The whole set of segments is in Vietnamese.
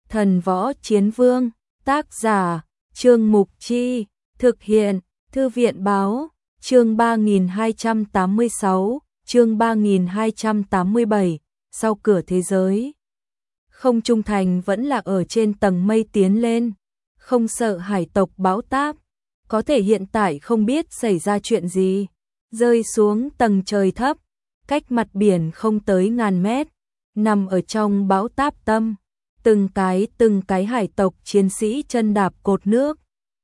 Thần Võ Chiến Vương, tác giả, Trương Mục Chi, thực hiện, Thư viện Báo, chương 3286, chương 3287, sau cửa thế giới. Không Trung Thành vẫn là ở trên tầng mây tiến lên, không sợ hải tộc bão táp, có thể hiện tại không biết xảy ra chuyện gì, rơi xuống tầng trời thấp, cách mặt biển không tới ngàn mét, nằm ở trong bão táp tâm, từng cái hải tộc chiến sĩ chân đạp cột nước,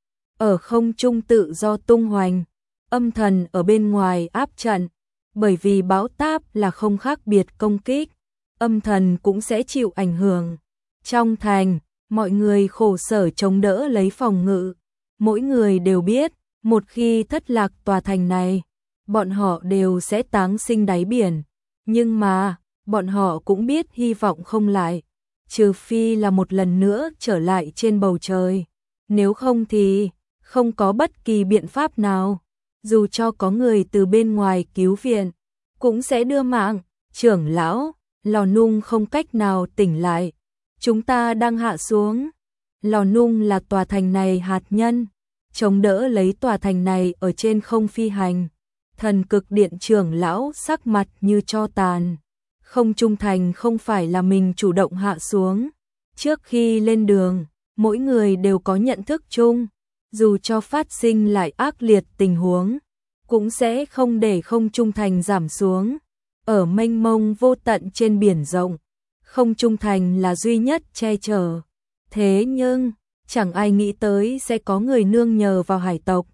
ở không trung tự do tung hoành, âm thần ở bên ngoài áp trận, bởi vì bão táp là không khác biệt công kích, âm thần cũng sẽ chịu ảnh hưởng. Trong thành, mọi người khổ sở chống đỡ lấy phòng ngự, mỗi người đều biết, một khi thất lạc tòa thành này, bọn họ đều sẽ táng sinh đáy biển, nhưng mà, bọn họ cũng biết hy vọng không lại, trừ phi là một lần nữa trở lại trên bầu trời, nếu không thì không có bất kỳ biện pháp nào, dù cho có người từ bên ngoài cứu viện, cũng sẽ đưa mạng. Trưởng lão, Lò Nung không cách nào tỉnh lại, chúng ta đang hạ xuống. Lò Nung là tòa thành này hạt nhân, chống đỡ lấy tòa thành này ở trên không phi hành. Thần Cực Điện trưởng lão sắc mặt như tro tàn. Không Trung Thành không phải là mình chủ động hạ xuống. Trước khi lên đường, mỗi người đều có nhận thức chung, dù cho phát sinh lại ác liệt tình huống, cũng sẽ không để Không Trung Thành giảm xuống. Ở mênh mông vô tận trên biển rộng, Không Trung Thành là duy nhất che chở. Thế nhưng, chẳng ai nghĩ tới sẽ có người nương nhờ vào hải tộc.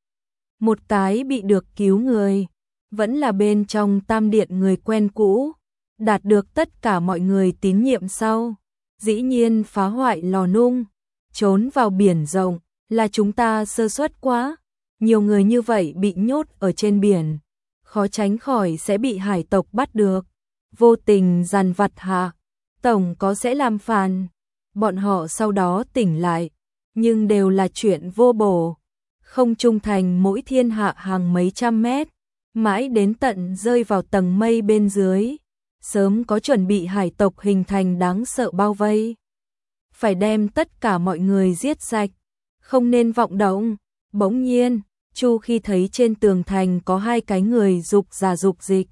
Một cái bị được cứu người, vẫn là bên trong Tam Điện người quen cũ, đạt được tất cả mọi người tín nhiệm sau. Dĩ nhiên phá hoại Lò Nung, trốn vào biển rộng, là chúng ta sơ suất quá. Nhiều người như vậy bị nhốt ở trên biển, khó tránh khỏi sẽ bị hải tộc bắt được, vô tình dằn vặt hạ, tổng có sẽ làm phản. Bọn họ sau đó tỉnh lại, nhưng đều là chuyện vô bổ. Không Trung Thành mỗi thiên hạ hàng mấy trăm mét, mãi đến tận rơi vào tầng mây bên dưới, sớm có chuẩn bị hải tộc hình thành đáng sợ bao vây. Phải đem tất cả mọi người giết sạch, không nên vọng động. Bỗng nhiên, Chu khi thấy trên tường thành có hai cái người dục ra dục dịch,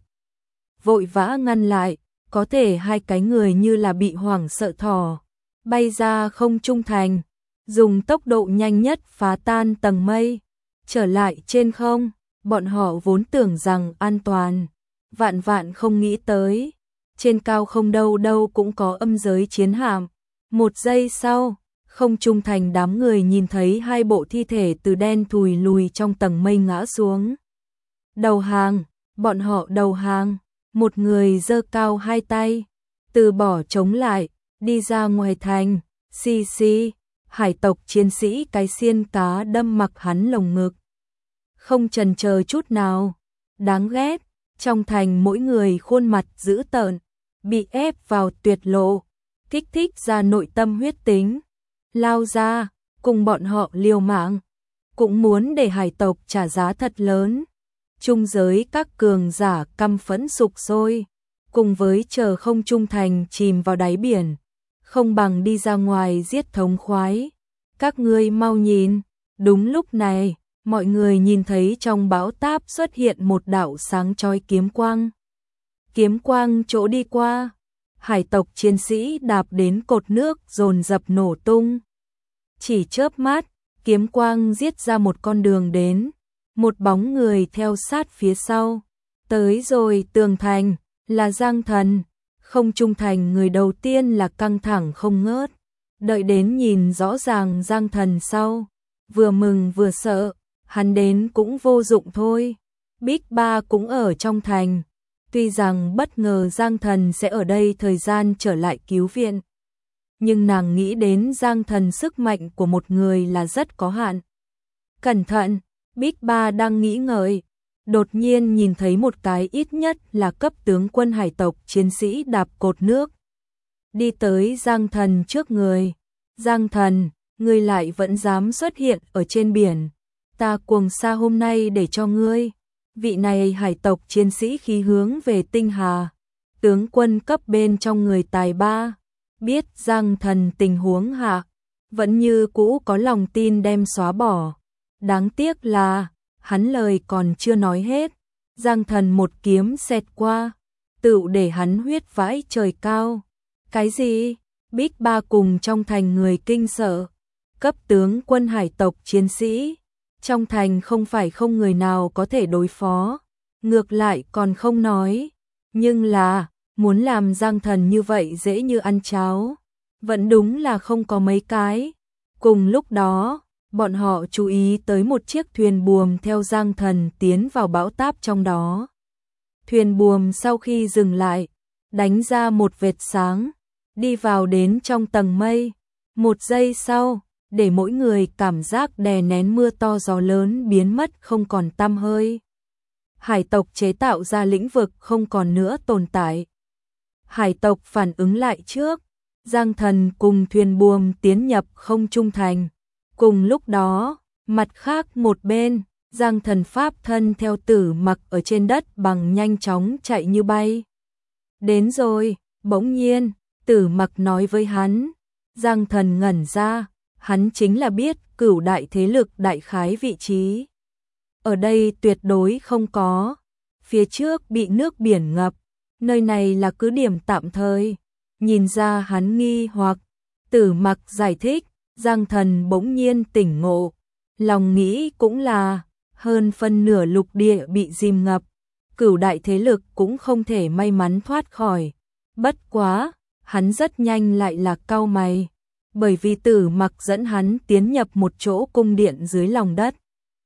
vội vã ngăn lại, có thể hai cái người như là bị hoảng sợ thỏ, bay ra Không Trung Thành, dùng tốc độ nhanh nhất phá tan tầng mây, trở lại trên không. Bọn họ vốn tưởng rằng an toàn, vạn vạn không nghĩ tới, trên cao không đâu đâu cũng có âm giới chiến hạm. Một giây sau, Không Trung Thành đám người nhìn thấy hai bộ thi thể từ đen thùi lùi trong tầng mây ngã xuống. Đầu hàng, bọn họ đầu hàng, một người giơ cao hai tay, từ bỏ chống lại, đi ra ngoài thành, xì xì, hải tộc chiến sĩ cái xiên cá đâm mặc hắn lồng ngực. Không chần chờ chút nào, đáng ghét, trong thành mỗi người khuôn mặt dữ tợn, bị ép vào tuyệt lộ, kích thích ra nội tâm huyết tính. Lao ra, cùng bọn họ liều mạng, cũng muốn để hải tộc trả giá thật lớn. Trung giới các cường giả căm phẫn sục sôi, cùng với chờ Không Trung Thành chìm vào đáy biển, không bằng đi ra ngoài giết thống khoái. Các ngươi mau nhìn, đúng lúc này, mọi người nhìn thấy trong bão táp xuất hiện một đạo sáng chói kiếm quang. Kiếm quang chỗ đi qua, hải tộc chiến sĩ đạp đến cột nước dồn dập nổ tung. Chỉ chớp mắt, kiếm quang giết ra một con đường đến, một bóng người theo sát phía sau. Tới rồi tường thành, là Giang Thần. Không Trung Thành người đầu tiên là căng thẳng không ngớt, đợi đến nhìn rõ ràng Giang Thần sau, vừa mừng vừa sợ, hắn đến cũng vô dụng thôi. Bích Ba cũng ở trong thành, tuy rằng bất ngờ Giang Thần sẽ ở đây thời gian trở lại cứu viện, nhưng nàng nghĩ đến Giang Thần sức mạnh của một người là rất có hạn. Cẩn thận, Bích Ba đang nghĩ ngợi, đột nhiên nhìn thấy một cái ít nhất là cấp tướng quân hải tộc chiến sĩ đạp cột nước, đi tới Giang Thần trước người. Giang Thần, ngươi lại vẫn dám xuất hiện ở trên biển, ta cuồng sa hôm nay để cho ngươi. Vị này hải tộc chiến sĩ khí hướng về tinh hà, tướng quân cấp bên trong người tài ba. biết Giang Thần tình huống hạ, vẫn như cũ có lòng tin đem xóa bỏ. Đáng tiếc là, hắn lời còn chưa nói hết, Giang Thần một kiếm xẹt qua, tựu để hắn huyết vãi trời cao. Cái gì? Bích Ba cùng trong thành người kinh sợ. Cấp tướng quân hải tộc chiến sĩ, trong thành không phải không người nào có thể đối phó, ngược lại còn không nói, nhưng là muốn làm Giang Thần như vậy dễ như ăn cháo, vẫn đúng là không có mấy cái. Cùng lúc đó, bọn họ chú ý tới một chiếc thuyền buồm theo Giang Thần tiến vào bão táp trong đó. Thuyền buồm sau khi dừng lại, đánh ra một vệt sáng, đi vào đến trong tầng mây. Một giây sau, để mỗi người cảm giác đè nén mưa to gió lớn biến mất không còn tăm hơi. Hải tộc chế tạo ra lĩnh vực không còn nữa tồn tại. Hải tộc phản ứng lại trước, Giang Thần cùng thuyền buồm tiến nhập không trung thành. Cùng lúc đó, mặt khác một bên, Giang Thần pháp thân theo Tử Mặc ở trên đất bằng nhanh chóng chạy như bay. Đến rồi, bỗng nhiên, Tử Mặc nói với hắn. Giang Thần ngẩn ra, hắn chính là biết Cửu đại thế lực đại khái vị trí. Ở đây tuyệt đối không có, phía trước bị nước biển ngập, nơi này là cứ điểm tạm thời. Nhìn ra hắn nghi hoặc, Tử Mặc giải thích, Giang Thần bỗng nhiên tỉnh ngộ, lòng nghĩ cũng là, hơn phân nửa lục địa bị dìm ngập, Cửu đại thế lực cũng không thể may mắn thoát khỏi. Bất quá, hắn rất nhanh lại là cau mày, bởi vì Tử Mặc dẫn hắn tiến nhập một chỗ cung điện dưới lòng đất.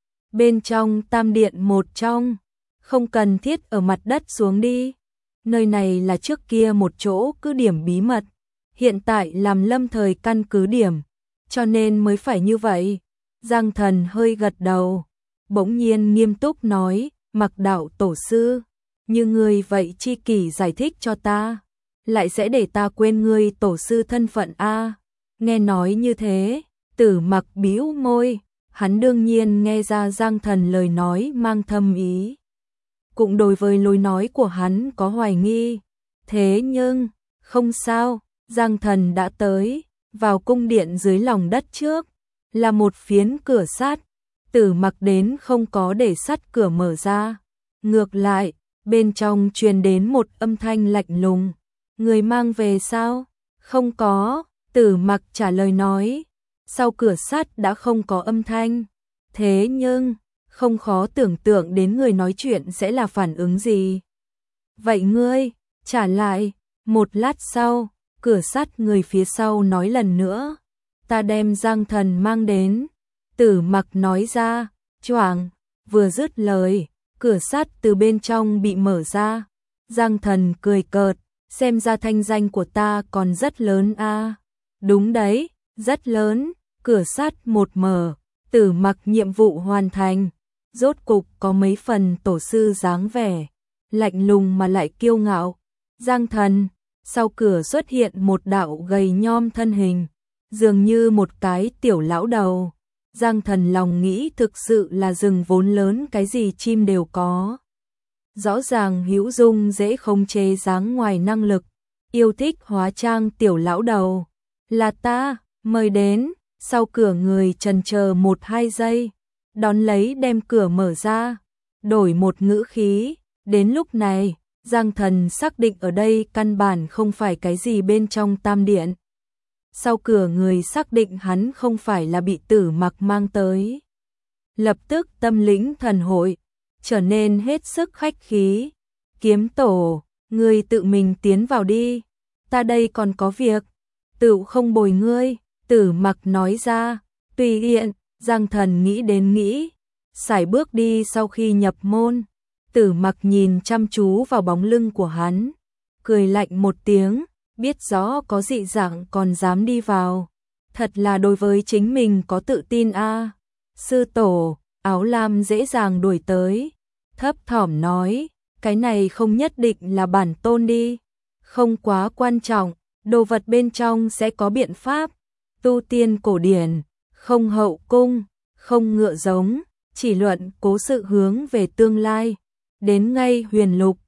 Bên trong tam điện một trong, không cần thiết ở mặt đất xuống đi. Nơi này là trước kia một chỗ cứ điểm bí mật, hiện tại làm lâm thời căn cứ điểm, cho nên mới phải như vậy. Giang Thần hơi gật đầu, bỗng nhiên nghiêm túc nói, Mặc đạo tổ sư, như ngươi vậy chi kỷ giải thích cho ta, lại sẽ để ta quên ngươi tổ sư thân phận a? Nghe nói như thế, Tử Mặc bĩu môi, hắn đương nhiên nghe ra Giang Thần lời nói mang thâm ý, cũng đối với lối nói của hắn có hoài nghi. Thế nhưng, không sao, Giang Thần đã tới, vào cung điện dưới lòng đất trước, là một phiến cửa sắt. Tử Mặc đến không có để sắt cửa mở ra, ngược lại, bên trong truyền đến một âm thanh lạnh lùng. Người mang về sao? Không có, Tử Mặc trả lời nói. Sau cửa sắt đã không có âm thanh. Thế nhưng, không khó tưởng tượng đến người nói chuyện sẽ là phản ứng gì. Vậy ngươi, trả lại. Một lát sau, cửa sắt người phía sau nói lần nữa. Ta đem Giang Thần mang đến. Tử Mặc nói ra, choảng, vừa dứt lời, cửa sắt từ bên trong bị mở ra. Giang Thần cười cợt, xem ra thanh danh của ta còn rất lớn a. Đúng đấy, rất lớn. Cửa sắt một mở, Tử Mặc nhiệm vụ hoàn thành, rốt cục có mấy phần tổ sư dáng vẻ, lạnh lùng mà lại kiêu ngạo. Giang Thần, sau cửa xuất hiện một đạo gầy nhom thân hình, dường như một cái tiểu lão đầu. Giang Thần lòng nghĩ thực sự là rừng vốn lớn cái gì chim đều có. Rõ ràng hữu dung dễ khống chế dáng ngoài năng lực, yêu thích hóa trang tiểu lão đầu. Là ta, mời đến. Sau cửa người chần chờ 1-2 giây, đón lấy đem cửa mở ra, đổi một ngữ khí. Đến lúc này, Giang Thần xác định ở đây căn bản không phải cái gì bên trong tam điện. Sau cửa người xác định hắn không phải là bị Tử Mặc mang tới. Lập tức tâm lĩnh thần hội, trở nên hết sức khách khí. Kiếm tổ, ngươi tự mình tiến vào đi, ta đây còn có việc, tựu không bồi ngươi. Tử Mặc nói ra, tùy tiện. Giang Thần nghĩ đến nghĩ, sải bước đi. Sau khi nhập môn, Tử Mặc nhìn chăm chú vào bóng lưng của hắn, cười lạnh một tiếng, biết rõ có dị dạng còn dám đi vào, thật là đối với chính mình có tự tin a. Sư tổ, áo lam dễ dàng đuổi tới, thấp thỏm nói, cái này không nhất định là bản tôn đi, không quá quan trọng, đồ vật bên trong sẽ có biện pháp. Tu tiên cổ điển, không hậu cung, không ngựa giống, chỉ luận cố sự hướng về tương lai. Đến ngay huyền lục,